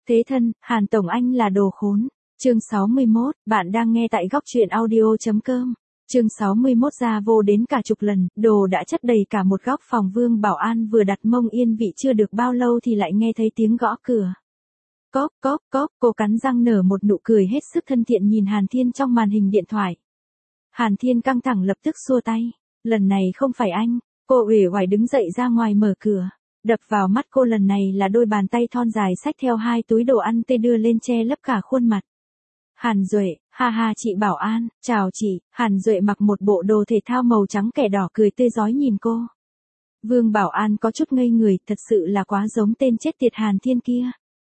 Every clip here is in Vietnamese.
Thế thân, Hàn Tổng Anh là đồ khốn. Chương 61, bạn đang nghe tại góc truyện audio.com. Chương 61 ra vô đến cả chục lần, đồ đã chất đầy cả một góc phòng. Vương Bảo An vừa đặt mông yên vị chưa được bao lâu thì lại nghe thấy tiếng gõ cửa. Cóp cóp cóp, cô cắn răng nở một nụ cười hết sức thân thiện nhìn Hàn Thiên trong màn hình điện thoại. Hàn Thiên căng thẳng lập tức xua tay. Lần này không phải anh. Cô uể oải đứng dậy ra ngoài mở cửa. Đập vào mắt cô lần này là đôi bàn tay thon dài xách theo 2 túi đồ ăn tê đưa lên che lấp cả khuôn mặt. Hàn Duệ, ha ha chị Bảo An, chào chị. Hàn Duệ mặc một bộ đồ thể thao màu trắng kẻ đỏ cười tươi rói nhìn cô. Vương Bảo An có chút ngây người, thật sự là quá giống tên chết tiệt Hàn Thiên kia.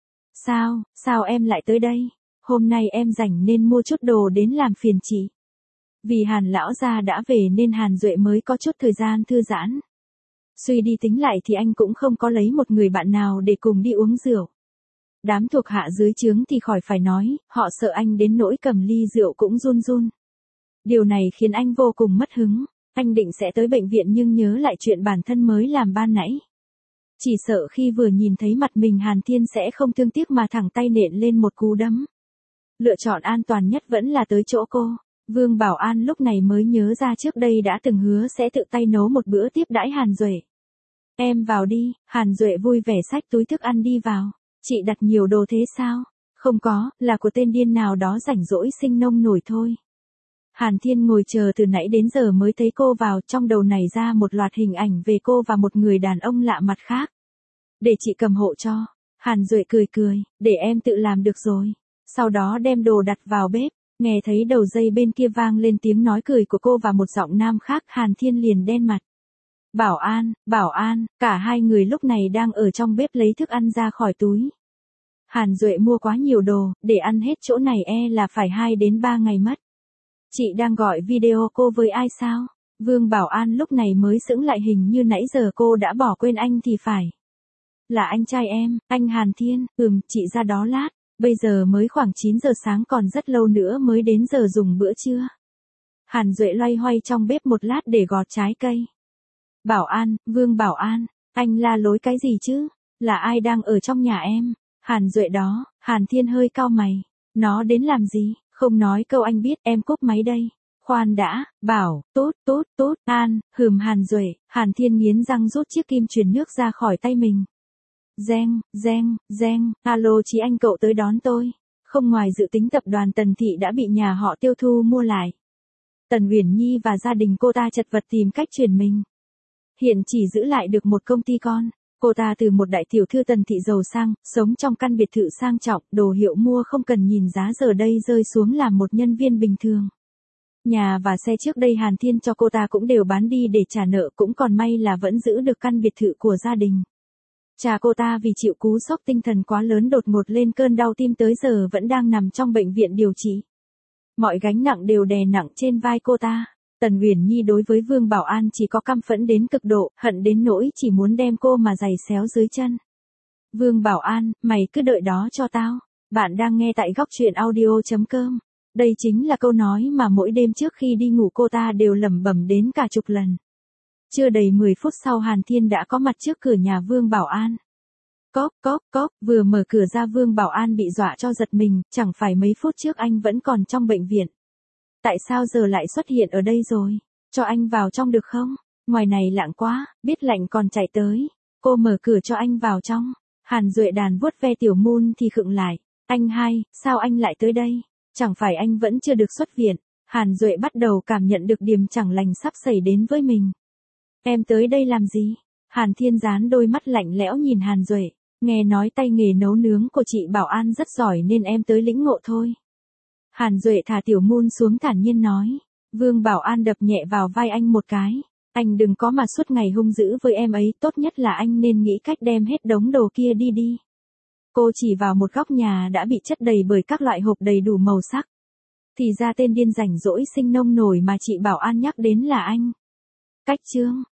Sao em lại tới đây? Hôm nay em rảnh nên mua chút đồ đến làm phiền chị. Vì Hàn lão gia đã về nên Hàn Duệ mới có chút thời gian thư giãn. Suy đi tính lại thì anh cũng không có lấy một người bạn nào để cùng đi uống rượu. Đám thuộc hạ dưới trướng thì khỏi phải nói, họ sợ anh đến nỗi cầm ly rượu cũng run run. Điều này khiến anh vô cùng mất hứng, anh định sẽ tới bệnh viện nhưng nhớ lại chuyện bản thân mới làm ban nãy. Chỉ sợ khi vừa nhìn thấy mặt mình Hàn Thiên sẽ không thương tiếc mà thẳng tay nện lên một cú đấm. Lựa chọn an toàn nhất vẫn là tới chỗ cô. Vương Bảo An lúc này mới nhớ ra trước đây đã từng hứa sẽ tự tay nấu một bữa tiếp đãi Hàn Duệ. Em vào đi, Hàn Duệ vui vẻ xách túi thức ăn đi vào. Chị đặt nhiều đồ thế sao? Không có, là của tên điên nào đó rảnh rỗi sinh nông nổi thôi. Hàn Thiên ngồi chờ từ nãy đến giờ mới thấy cô vào, trong đầu nảy ra một loạt hình ảnh về cô và một người đàn ông lạ mặt khác. Để chị cầm hộ cho. Hàn Duệ cười, để em tự làm được rồi. Sau đó đem đồ đặt vào bếp, nghe thấy đầu dây bên kia vang lên tiếng nói cười của cô và một giọng nam khác, Hàn Thiên liền đen mặt. Bảo An, cả hai người lúc này đang ở trong bếp lấy thức ăn ra khỏi túi. Hàn Duệ mua quá nhiều đồ, để ăn hết chỗ này là phải 2 đến 3 ngày mất. Chị đang gọi video cô với ai sao? Vương Bảo An lúc này mới sững lại, hình như nãy giờ cô đã bỏ quên anh thì phải. Là anh trai em, anh Hàn Thiên, chị ra đó lát, bây giờ mới khoảng 9 giờ sáng còn rất lâu nữa mới đến giờ dùng bữa trưa. Hàn Duệ loay hoay trong bếp một lát để gọt trái cây. Bảo An, Vương Bảo An, anh la lối cái gì chứ? Là ai đang ở trong nhà em? Hàn Duệ đó. Hàn Thiên hơi cau mày. Nó đến làm gì? Không nói câu anh biết, em cúp máy đây. Khoan đã, Bảo, tốt, An, Hàn Duệ. Hàn Thiên nghiến răng rút chiếc kim truyền nước ra khỏi tay mình. Reng, alo chị anh cậu tới đón tôi. Không ngoài dự tính tập đoàn Tần Thị đã bị nhà họ Tiêu Thu mua lại. Tần Uyển Nhi và gia đình cô ta chật vật tìm cách chuyển mình. Hiện chỉ giữ lại được một công ty con. Cô ta từ một đại tiểu thư Tần Thị giàu sang, sống trong căn biệt thự sang trọng, đồ hiệu mua không cần nhìn giá giờ đây rơi xuống làm một nhân viên bình thường. Nhà và xe trước đây Hàn Thiên cho cô ta cũng đều bán đi để trả nợ, cũng còn may là vẫn giữ được căn biệt thự của gia đình. Cha cô ta vì chịu cú sốc tinh thần quá lớn đột ngột lên cơn đau tim tới giờ vẫn đang nằm trong bệnh viện điều trị. Mọi gánh nặng đều đè nặng trên vai cô ta. Tần Uyển Nhi đối với Vương Bảo An chỉ có căm phẫn đến cực độ, hận đến nỗi chỉ muốn đem cô mà giày xéo dưới chân. Vương Bảo An, mày cứ đợi đó cho tao. Bạn đang nghe tại góc truyện audio.com. Đây chính là câu nói mà mỗi đêm trước khi đi ngủ cô ta đều lẩm bẩm đến cả chục lần. Chưa đầy 10 phút sau Hàn Thiên đã có mặt trước cửa nhà Vương Bảo An. Cóp, vừa mở cửa ra Vương Bảo An bị dọa cho giật mình, chẳng phải mấy phút trước anh vẫn còn trong bệnh viện. Tại sao giờ lại xuất hiện ở đây rồi? Cho anh vào trong được không? Ngoài này lạnh quá, biết lạnh còn chạy tới. Cô mở cửa cho anh vào trong. Hàn Duệ đàn vuốt ve tiểu Moon thì khựng lại. Anh hai, sao anh lại tới đây? Chẳng phải anh vẫn chưa được xuất viện? Hàn Duệ bắt đầu cảm nhận được điểm chẳng lành sắp xảy đến với mình. Em tới đây làm gì? Hàn Thiên dán đôi mắt lạnh lẽo nhìn Hàn Duệ. Nghe nói tay nghề nấu nướng của chị Bảo An rất giỏi nên em tới lĩnh ngộ thôi. Hàn Duệ thả tiểu Moon xuống thản nhiên nói. Vương Bảo An đập nhẹ vào vai anh một cái. Anh đừng có mà suốt ngày hung dữ với em ấy, tốt nhất là anh nên nghĩ cách đem hết đống đồ kia đi. Cô chỉ vào một góc nhà đã bị chất đầy bởi các loại hộp đầy đủ màu sắc. Thì ra tên điên rảnh rỗi sinh nông nổi mà chị Bảo An nhắc đến là anh. Cách chương.